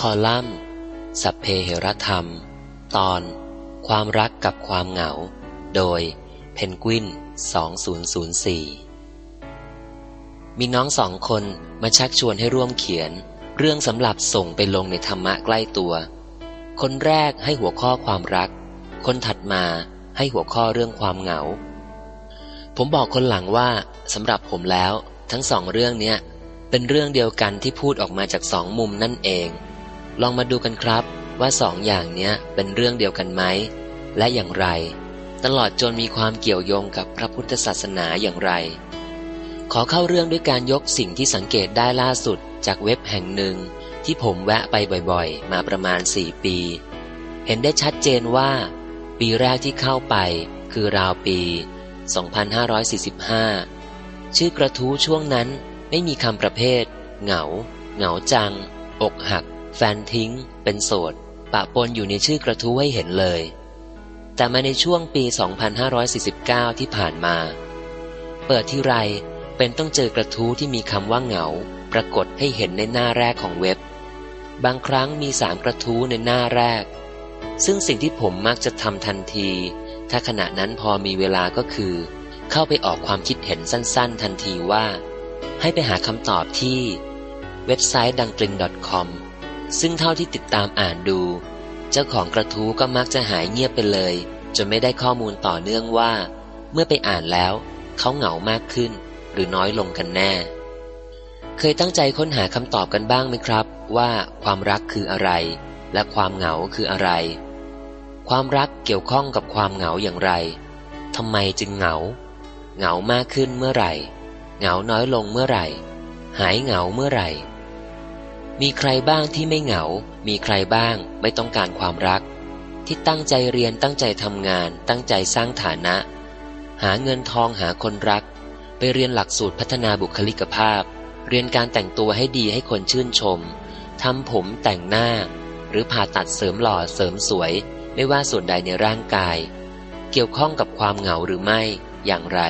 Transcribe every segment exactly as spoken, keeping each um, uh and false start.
คอลัมน์สัพเพเหระธรรมตอนความรักกับความเหงาโดยเพนกวินสองพันสี่มีน้องสองคนมาชักชวนให้ร่วมเขียนเรื่องสำหรับส่งไปลงในธรรมะใกล้ตัวคนแรกให้หัวข้อความรักคนถัดมาให้หัวข้อเรื่องความเหงาผมบอกคนหลังว่าสำหรับผมแล้วทั้งสองเรื่องเนี้ยเป็นเรื่องเดียวกันที่พูดออกมาจากสองมุมนั่นเองลองมาดูกันครับว่าสองอย่างเนี้ยเป็นเรื่องเดียวกันไหมและอย่างไรตลอดจนมีความเกี่ยวโยงกับพระพุทธศาสนาอย่างไรขอเข้าเรื่องด้วยการยกสิ่งที่สังเกตได้ล่าสุดจากเว็บแห่งหนึ่งที่ผมแวะไปบ่อยๆมาประมาณสี่ปีเห็นได้ชัดเจนว่าปีแรกที่เข้าไปคือราวปีสองพันห้าร้อยสี่สิบห้าชื่อกระทู้ช่วงนั้นไม่มีคำประเภทเหงาเหงาจังอกหักแฟนทิ้งเป็นโสดปะปนอยู่ในชื่อกระทู้ให้เห็นเลยแต่มาในช่วงปีสองพันห้าร้อยสี่สิบเก้าที่ผ่านมาเปิดที่ไรเป็นต้องเจอกระทู้ที่มีคำว่าเหงาปรากฏให้เห็นในหน้าแรกของเว็บบางครั้งมีสามกระทู้ในหน้าแรกซึ่งสิ่งที่ผมมักจะทำทันทีถ้าขณะนั้นพอมีเวลาก็คือเข้าไปออกความคิดเห็นสั้นๆทันทีว่าให้ไปหาคำตอบที่เว็บไซต์ ดังกลิ่น ดอท คอม ซึ่งเท่าที่ติดตามอ่านดูเจ้าของกระทู้ก็มักจะหายเงียบไปเลยจนไม่ได้ข้อมูลต่อเนื่องว่าเมื่อไปอ่านแล้วเขาเหงามากขึ้นหรือน้อยลงกันแน่เคยตั้งใจค้นหาคำตอบกันบ้างไหมครับว่าความรักคืออะไรและความเหงาคืออะไรความรักเกี่ยวข้องกับความเหงาอย่างไรทำไมจึงเหงาเหงามากขึ้นเมื่อไหร่เหงาน้อยลงเมื่อไหร่หายเหงาเมื่อไหร่มีใครบ้างที่ไม่เหงามีใครบ้างไม่ต้องการความรักที่ตั้งใจเรียนตั้งใจทำงานตั้งใจสร้างฐานะหาเงินทองหาคนรักไปเรียนหลักสูตรพัฒนาบุคลิกภาพเรียนการแต่งตัวให้ดีให้คนชื่นชมทำผมแต่งหน้าหรือผ่าตัดเสริมหล่อเสริมสวยไม่ว่าส่วนใดในร่างกายเกี่ยวข้องกับความเหงาหรือไม่อย่างไร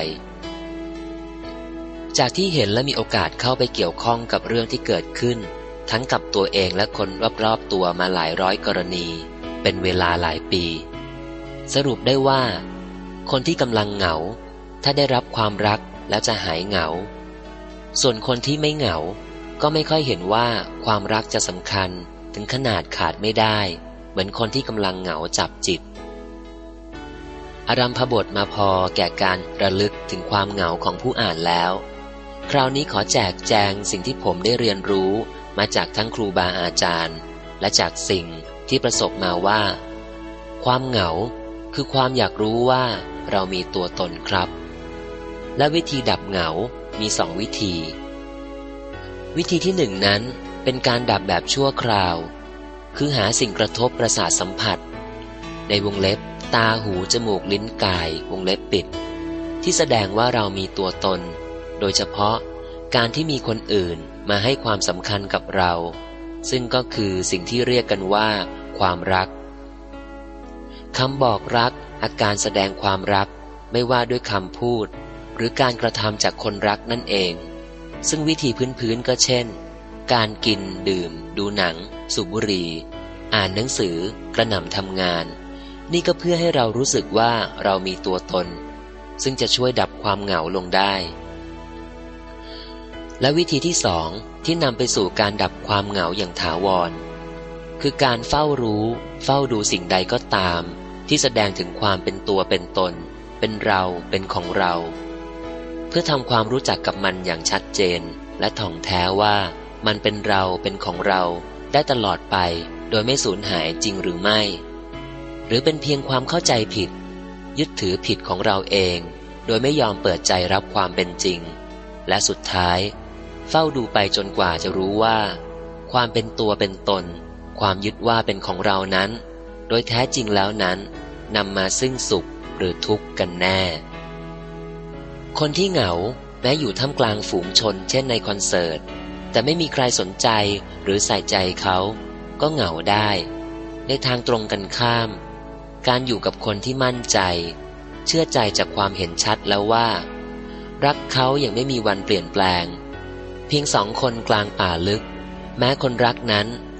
จากที่เห็นและมีโอกาสเข้าไปเกี่ยวข้องกับเรื่องที่เกิดขึ้นทั้งกับตัวเองและคนรอบๆตัวมาหลายร้อยกรณีเป็นเวลาหลายปีสรุปได้ว่าคนที่กำลังเหงาถ้าได้รับความรักแล้วจะหายเหงาส่วนคนที่ไม่เหงาก็ไม่ค่อยเห็นว่าความรักจะสำคัญถึงขนาดขาดไม่ได้เหมือนคนที่กำลังเหงาจับจิตอารัมภบทมาพอแก่การระลึกถึงความเหงาของผู้อ่านแล้วคราวนี้ขอแจกแจงสิ่งที่ผมได้เรียนรู้มาจากทั้งครูบาอาจารย์และจากสิ่งที่ประสบมาว่าความเหงาคือความอยากรู้ว่าเรามีตัวตนครับและวิธีดับเหงามีสองวิธีวิธีที่หนึ่งนั้นเป็นการดับแบบชั่วคราวคือหาสิ่งกระทบประสาทสัมผัสในวงเล็บตาหูจมูกลิ้นกายวงเล็บปิดที่แสดงว่าเรามีตัวตนโดยเฉพาะการที่มีคนอื่นมาให้ความสำคัญกับเราซึ่งก็คือสิ่งที่เรียกกันว่าความรักคำบอกรักอาการแสดงความรักไม่ว่าด้วยคำพูดหรือการกระทำจากคนรักนั่นเองซึ่งวิธีพื้นๆก็เช่นการกินดื่มดูหนังสูบบุหรี่อ่านหนังสือกระหน่ำทำงานนี่ก็เพื่อให้เรารู้สึกว่าเรามีตัวตนซึ่งจะช่วยดับความเหงาลงได้และวิธีที่สองที่นำไปสู่การดับความเหงาอย่างถาวรคือการเฝ้ารู้เฝ้าดูสิ่งใดก็ตามที่แสดงถึงความเป็นตัวเป็นตนเป็นเราเป็นของเราเพื่อทำความรู้จักกับมันอย่างชัดเจนและถ่องแท้ว่ามันเป็นเราเป็นของเราได้ตลอดไปโดยไม่สูญหายจริงหรือไม่หรือเป็นเพียงความเข้าใจผิดยึดถือผิดของเราเองโดยไม่ยอมเปิดใจรับความเป็นจริงและสุดท้ายเฝ้าดูไปจนกว่าจะรู้ว่าความเป็นตัวเป็นตนความยึดว่าเป็นของเรานั้นโดยแท้จริงแล้วนั้นนำมาซึ่งสุขหรือทุกข์กันแน่คนที่เหงาแม้อยู่ท่ามกลางฝูงชนเช่นในคอนเสิร์ตแต่ไม่มีใครสนใจหรือใส่ใจเขาก็เหงาได้ในทางตรงกันข้ามการอยู่กับคนที่มั่นใจเชื่อใจจากความเห็นชัดแล้วว่ารักเขาอย่างไม่มีวันเปลี่ยนแปลงเพียงสองคนกลางป่าลึกแม้คนรักนั้น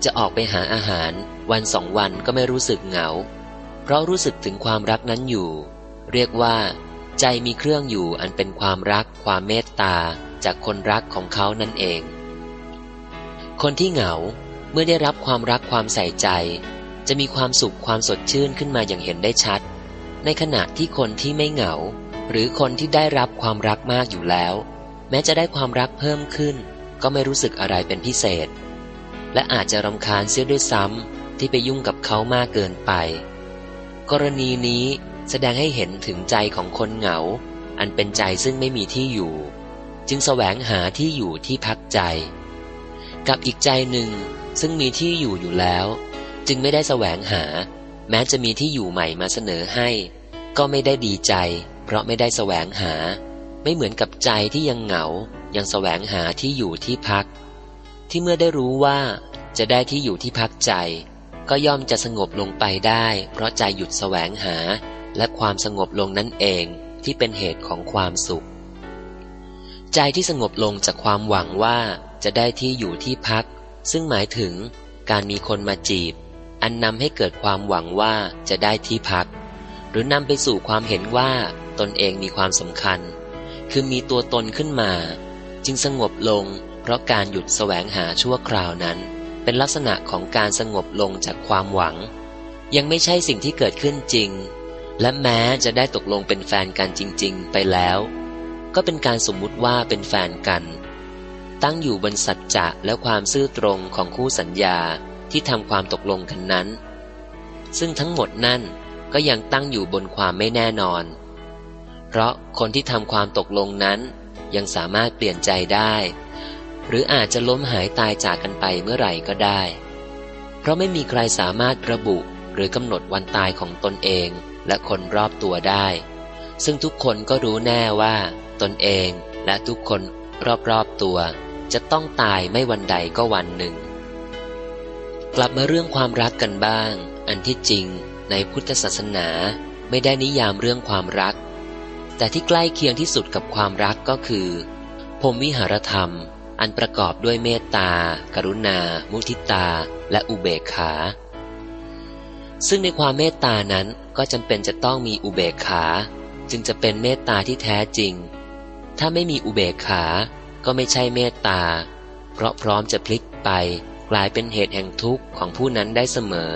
จะออกไปหาอาหารวันสองวันก็ไม่รู้สึกเหงาเพราะรู้สึกถึงความรักนั้นอยู่เรียกว่าใจมีเครื่องอยู่อันเป็นความรักความเมตตาจากคนรักของเขานั่นเองคนที่เหงาเมื่อได้รับความรักความใส่ใจจะมีความสุขความสดชื่นขึ้นมาอย่างเห็นได้ชัดในขณะที่คนที่ไม่เหงาหรือคนที่ได้รับความรักมากอยู่แล้วแม้จะได้ความรักเพิ่มขึ้นก็ไม่รู้สึกอะไรเป็นพิเศษและอาจจะรำคาญเสียด้วยซ้ำที่ไปยุ่งกับเขามากเกินไปกรณีนี้แสดงให้เห็นถึงใจของคนเหงาอันเป็นใจซึ่งไม่มีที่อยู่จึงแสวงหาที่อยู่ที่พักใจกับอีกใจหนึ่งซึ่งมีที่อยู่อยู่แล้วจึงไม่ได้แสวงหาแม้จะมีที่อยู่ใหม่มาเสนอให้ก็ไม่ได้ดีใจเพราะไม่ได้แสวงหาไม่เหมือนกับใจที่ยังเหงายังแสวงหาที่อยู่ที่พักที่เมื่อได้รู้ว่าจะได้ที่อยู่ที่พักใจก็ย่อมจะสงบลงไปได้เพราะใจหยุดแสวงหาและความสงบลงนั่นเองที่เป็นเหตุของความสุขใจที่สงบลงจากความหวังว่าจะได้ที่อยู่ที่พักซึ่งหมายถึงการมีคนมาจีบอันนำให้เกิดความหวังว่าจะได้ที่พักหรือนำไปสู่ความเห็นว่าตนเองมีความสำคัญคือมีตัวตนขึ้นมาจึงสงบลงเพราะการหยุดแสวงหาชั่วคราวนั้นเป็นลักษณะของการสงบลงจากความหวังยังไม่ใช่สิ่งที่เกิดขึ้นจริงและแม้จะได้ตกลงเป็นแฟนกันจริงๆไปแล้วก็เป็นการสมมุติว่าเป็นแฟนกันตั้งอยู่บนสัจจะและความซื่อตรงของคู่สัญญาที่ทำความตกลงกันนั้นซึ่งทั้งหมดนั่นก็ยังตั้งอยู่บนความไม่แน่นอนเพราะคนที่ทำความตกลงนั้นยังสามารถเปลี่ยนใจได้หรืออาจจะล้มหายตายจากกันไปเมื่อไหร่ก็ได้เพราะไม่มีใครสามารถระบุหรือกำหนดวันตายของตนเองและคนรอบตัวได้ซึ่งทุกคนก็รู้แน่ว่าตนเองและทุกคนรอบๆตัวจะต้องตายไม่วันใดก็วันหนึ่งกลับมาเรื่องความรักกันบ้างอันที่จริงในพุทธศาสนาไม่ได้นิยามเรื่องความรักแต่ที่ใกล้เคียงที่สุดกับความรักก็คือพรหมวิหารธรรมอันประกอบด้วยเมตตากรุณามุทิตาและอุเบกขาซึ่งในความเมตตานั้นก็จำเป็นจะต้องมีอุเบกขาจึงจะเป็นเมตตาที่แท้จริงถ้าไม่มีอุเบกขาก็ไม่ใช่เมตตาเพราะพร้อมจะพลิกไปกลายเป็นเหตุแห่งทุกข์ของผู้นั้นได้เสมอ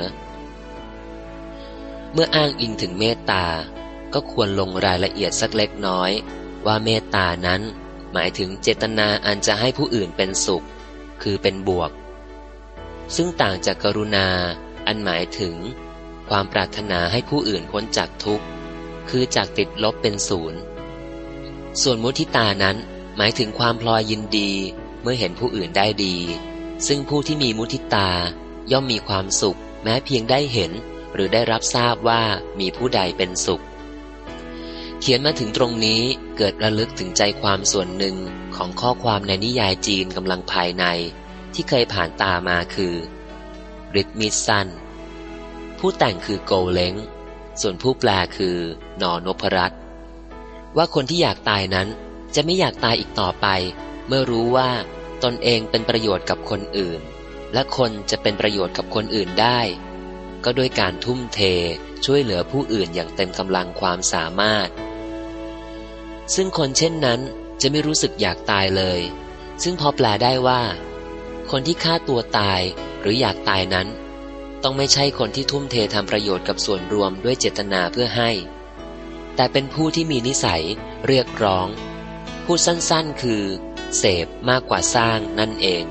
เมื่ออ้างอิงถึงเมตตาก็ควรลงรายละเอียดสักเล็กน้อยว่าเมตตานั้นหมายถึงเจตนาอันจะให้ผู้อื่นเป็นสุขคือเป็นบวกซึ่งต่างจากกรุณาอันหมายถึงความปรารถนาให้ผู้อื่นพ้นจากทุกข์คือจากติดลบเป็นศูนย์ส่วนมุทิตานั้นหมายถึงความพลอยยินดีเมื่อเห็นผู้อื่นได้ดีซึ่งผู้ที่มีมุทิตาย่อมมีความสุขแม้เพียงได้เห็นหรือได้รับทราบว่ามีผู้ใดเป็นสุขเขียนมาถึงตรงนี้เกิดระลึกถึงใจความส่วนหนึ่งของข้อความในนิยายจีนกำลังภายในที่เคยผ่านตามาคือริทมิตซันผู้แต่งคือโกเล้งส่วนผู้แปลคือนนพรัตน์ว่าคนที่อยากตายนั้นจะไม่อยากตายอีกต่อไปเมื่อรู้ว่าตนเองเป็นประโยชน์กับคนอื่นและคนจะเป็นประโยชน์กับคนอื่นได้ก็ด้วยการทุ่มเทช่วยเหลือผู้อื่นอย่างเต็มกำลังความสามารถซึ่งคนเช่นนั้นจะไม่รู้สึกอยากตายเลยซึ่งพอแปลได้ว่าคนที่ฆ่าตัวตายหรืออยากตายนั้นต้องไม่ใช่คนที่ทุ่มเททำประโยชน์กับส่วนรวมด้วยเจตนาเพื่อให้แต่เป็นผู้ที่มีนิสัยเรียกร้องพูดสั้นๆคือเสพมากกว่าสร้างนั่นเอง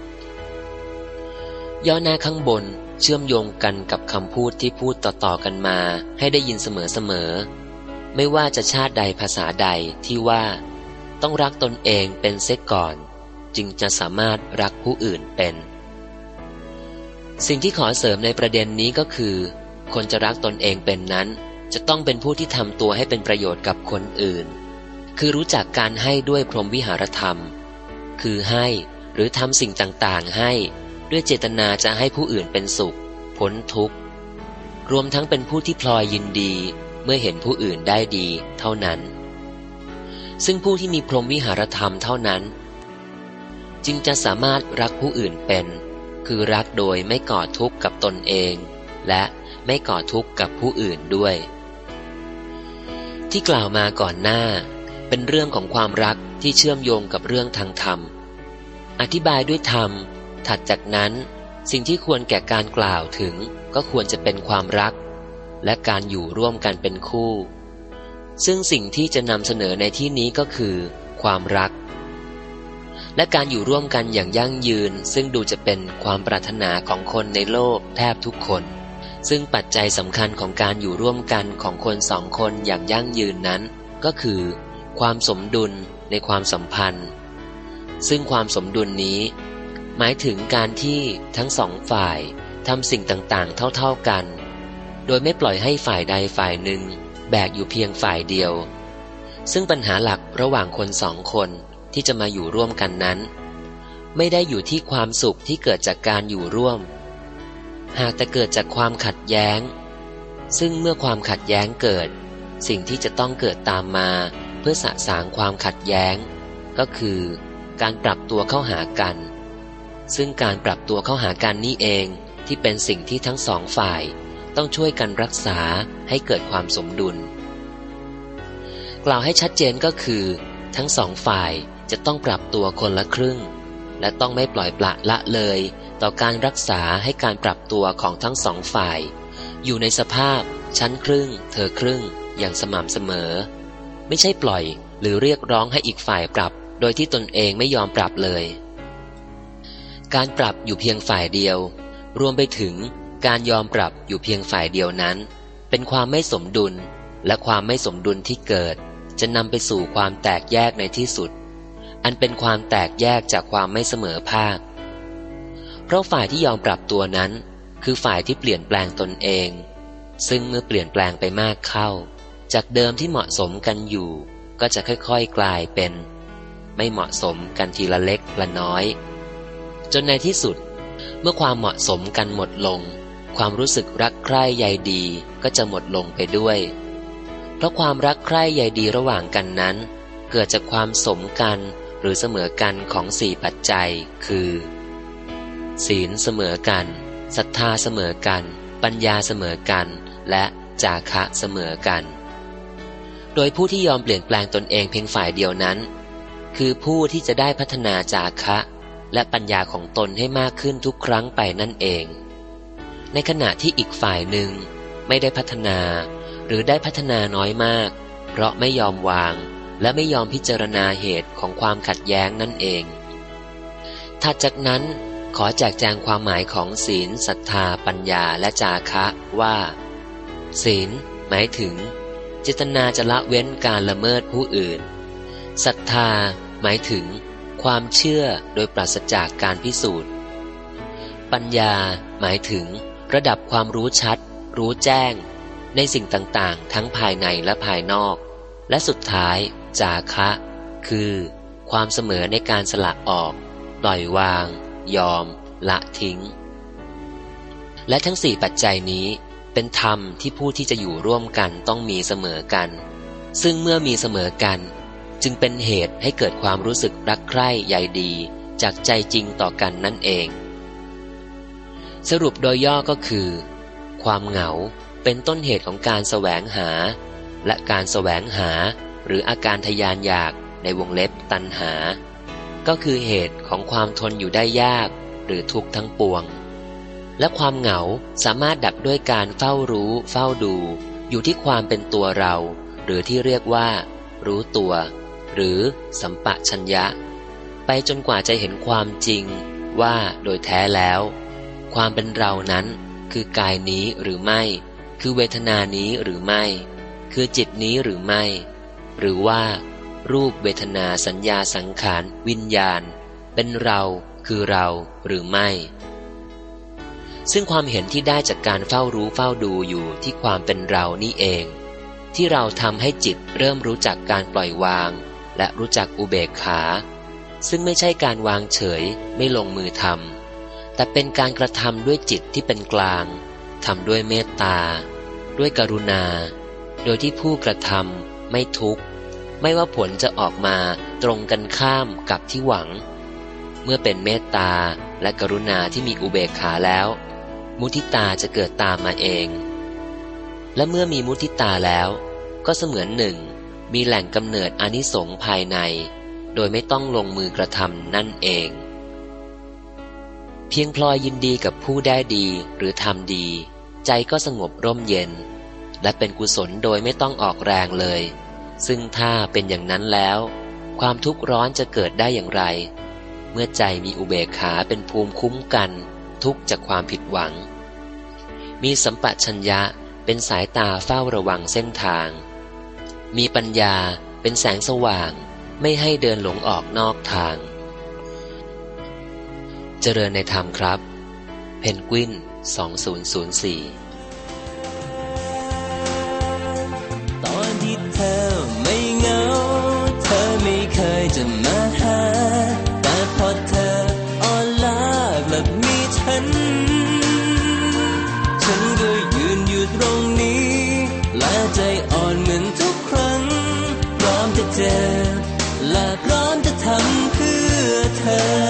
ย่อหน้าข้างบนเชื่อมโยงกันกับคำพูดที่พูดต่อๆกันมาให้ได้ยินเสมอๆไม่ว่าจะชาติใดภาษาใดที่ว่าต้องรักตนเองเป็นเสียก่อนจึงจะสามารถรักผู้อื่นเป็นสิ่งที่ขอเสริมในประเด็นนี้ก็คือคนจะรักตนเองเป็นนั้นจะต้องเป็นผู้ที่ทำตัวให้เป็นประโยชน์กับคนอื่นคือรู้จักการให้ด้วยพรหมวิหารธรรมคือให้หรือทำสิ่งต่างๆให้ด้วยเจตนาจะให้ผู้อื่นเป็นสุขพ้นทุกข์รวมทั้งเป็นผู้ที่พลอยยินดีเมื่อเห็นผู้อื่นได้ดีเท่านั้นซึ่งผู้ที่มีพรหมวิหารธรรมเท่านั้นจึงจะสามารถรักผู้อื่นเป็นคือรักโดยไม่ก่อทุกข์กับตนเองและไม่ก่อทุกข์กับผู้อื่นด้วยที่กล่าวมาก่อนหน้าเป็นเรื่องของความรักที่เชื่อมโยงกับเรื่องทางธรรมอธิบายด้วยธรรมถัดจากนั้นสิ่งที่ควรแก่การกล่าวถึงก็ควรจะเป็นความรักและการอยู่ร่วมกันเป็นคู่ซึ่งสิ่งที่จะนำเสนอในที่นี้ก็คือความรักและการอยู่ร่วมกันอย่างยั่งยืนซึ่งดูจะเป็นความปรารถนาของคนในโลกแทบทุกคนซึ่งปัจจัยสำคัญของการอยู่ร่วมกันของคนสองคนอย่างยั่งยืนนั้นก็คือความสมดุลในความสัมพันธ์ซึ่งความสมดุลนี้หมายถึงการที่ทั้งสองฝ่ายทำสิ่งต่างๆเท่าๆกันโดยไม่ปล่อยให้ฝ่ายใดฝ่ายหนึ่งแบกอยู่เพียงฝ่ายเดียวซึ่งปัญหาหลักระหว่างคนสองคนที่จะมาอยู่ร่วมกันนั้นไม่ได้อยู่ที่ความสุขที่เกิดจากการอยู่ร่วมหากแต่เกิดจากความขัดแย้งซึ่งเมื่อความขัดแย้งเกิดสิ่งที่จะต้องเกิดตามมาเพื่อสะสางความขัดแย้งก็คือการปรับตัวเข้าหากันซึ่งการปรับตัวเข้าหากันนี่เองที่เป็นสิ่งที่ทั้งสองฝ่ายต้องช่วยกันรักษาให้เกิดความสมดุลกล่าวให้ชัดเจนก็คือทั้งสองฝ่ายจะต้องปรับตัวคนละครึ่งและต้องไม่ปล่อยปละละเลยต่อการรักษาให้การปรับตัวของทั้งสองฝ่ายอยู่ในสภาพฉันครึ่งเธอครึ่งอย่างสม่ำเสมอไม่ใช่ปล่อยหรือเรียกร้องให้อีกฝ่ายปรับโดยที่ตนเองไม่ยอมปรับเลยการปรับอยู่เพียงฝ่ายเดียวรวมไปถึงการยอมปรับอยู่เพียงฝ่ายเดียวนั้นเป็นความไม่สมดุลและความไม่สมดุลที่เกิดจะนำไปสู่ความแตกแยกในที่สุดอันเป็นความแตกแยกจากความไม่เสมอภาคเพราะฝ่ายที่ยอมปรับตัวนั้นคือฝ่ายที่เปลี่ยนแปลงตนเองซึ่งเมื่อเปลี่ยนแปลงไปมากเข้าจากเดิมที่เหมาะสมกันอยู่ก็จะค่อยๆกลายเป็นไม่เหมาะสมกันทีละเล็กละน้อยจนในที่สุดเมื่อความเหมาะสมกันหมดลงความรู้สึกรักใคร่ใยดีก็จะหมดลงไปด้วยเพราะความรักใคร่ใยดีระหว่างกันนั้นเกิดจากความสมกันหรือเสมอกันของสี่ปัจจัยคือศีลเสมอกันศรัทธาเสมอกันปัญญาเสมอกันและจาคะเสมอกันโดยผู้ที่ยอมเปลี่ยนแปลงตนเองเพียงฝ่ายเดียวนั้นคือผู้ที่จะได้พัฒนาจาคะและปัญญาของตนให้มากขึ้นทุกครั้งไปนั่นเองในขณะที่อีกฝ่ายหนึ่งไม่ได้พัฒนาหรือได้พัฒนาน้อยมากเพราะไม่ยอมวางและไม่ยอมพิจารณาเหตุของความขัดแย้งนั่นเองถัดจากนั้นขอแจกแจงความหมายของศีลศรัทธาปัญญาและจาคะว่าศีลหมายถึงเจตนาจะละเว้นการละเมิดผู้อื่นศรัทธาหมายถึงความเชื่อโดยปราศจากการพิสูจน์ปัญญาหมายถึงระดับความรู้ชัดรู้แจ้งในสิ่งต่างๆทั้งภายในและภายนอกและสุดท้ายจาคะคือความเสมอในการสละออกปล่อยวางยอมละทิ้งและทั้งสี่ปัจจัยนี้เป็นธรรมที่ผู้ที่จะอยู่ร่วมกันต้องมีเสมอกันซึ่งเมื่อมีเสมอกันจึงเป็นเหตุให้เกิดความรู้สึกรักใคร่ใยดีจากใจจริงต่อกันนั่นเองสรุปโดยย่อก็คือความเหงาเป็นต้นเหตุของการแสวงหาและการแสวงหาหรืออาการทะยานอยากในวงเล็บตัณหาก็คือเหตุของความทนอยู่ได้ยากหรือทุกข์ทั้งปวงและความเหงาสามารถดับด้วยการเฝ้ารู้เฝ้าดูอยู่ที่ความเป็นตัวเราหรือที่เรียกว่ารู้ตัวหรือสัมปชัญญะไปจนกว่าจะเห็นความจริงว่าโดยแท้แล้วความเป็นเรานั้นคือกายนี้หรือไม่คือเวทนานี้หรือไม่คือจิตนี้หรือไม่หรือว่ารูปเวทนาสัญญาสังขารวิญญาณเป็นเราคือเราหรือไม่ซึ่งความเห็นที่ได้จากการเฝ้ารู้เฝ้าดูอยู่ที่ความเป็นเรานี่เองที่เราทำให้จิตเริ่มรู้จักการปล่อยวางและรู้จักอุเบกขาซึ่งไม่ใช่การวางเฉยไม่ลงมือทำแต่เป็นการกระทำด้วยจิตที่เป็นกลางทำด้วยเมตตาด้วยกรุณาโดยที่ผู้กระทำไม่ทุกข์ไม่ว่าผลจะออกมาตรงกันข้ามกับที่หวังเมื่อเป็นเมตตาและกรุณาที่มีอุเบกขาแล้วมุทิตาจะเกิดตามมาเองและเมื่อมีมุทิตาแล้วก็เสมือนหนึ่งมีแหล่งกำเนิดอานิสงส์ภายในโดยไม่ต้องลงมือกระทำนั่นเองเพียงพลอยยินดีกับผู้ได้ดีหรือทำดีใจก็สงบร่มเย็นและเป็นกุศลโดยไม่ต้องออกแรงเลยซึ่งถ้าเป็นอย่างนั้นแล้วความทุกข์ร้อนจะเกิดได้อย่างไรเมื่อใจมีอุเบกขาเป็นภูมิคุ้มกันทุกข์จากความผิดหวังมีสัมปชัญญะเป็นสายตาเฝ้าระวังเส้นทางมีปัญญาเป็นแสงสว่างไม่ให้เดินหลงออกนอกทางเจริญในธรรมครับเพนกวินสองพันสี่ตอนที่เธอไม่เหงาเธอไม่เคยจะมาหาแต่พอเธออ่อนล้ากลับมีฉันฉันก็ยืนอยู่ตรงนี้และใจอ่อนเหมือนทุกครั้งพร้อมจะเจ็บและพร้อมจะทำเพื่อเธอ